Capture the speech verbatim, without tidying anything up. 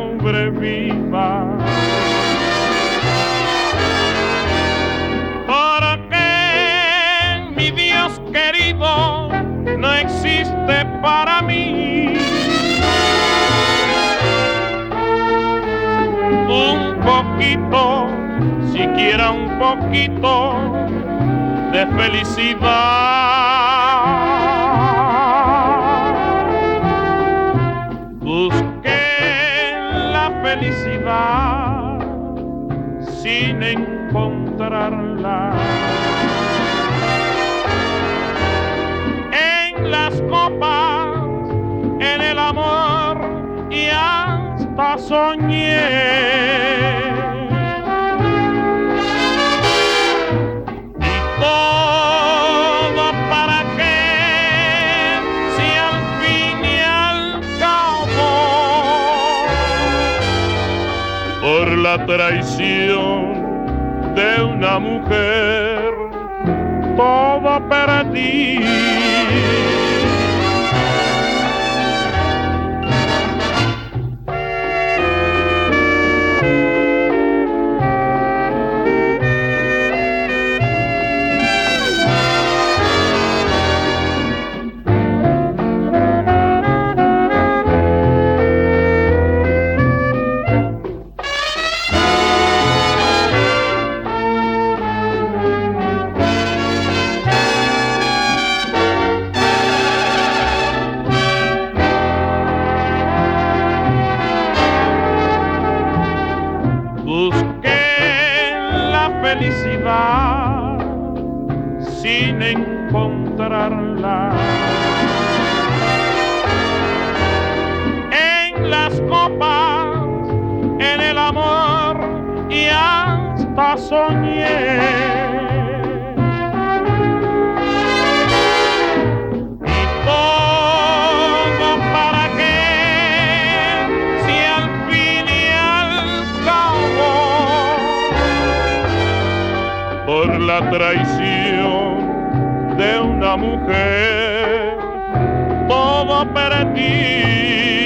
sobreviva. Porque mi Dios querido no existe para mí. Un poquito, siquiera un poquito de felicidad. Busqué la felicidad sin encontrarla. En las copas, en el amor y hasta soñé. La traición de una mujer, todo perdí. Felicidad sin encontrarla. En las copas, en el amor y hasta soñé. Y todo para qué, si al fin y al cabo por la traición de una mujer todo perdí.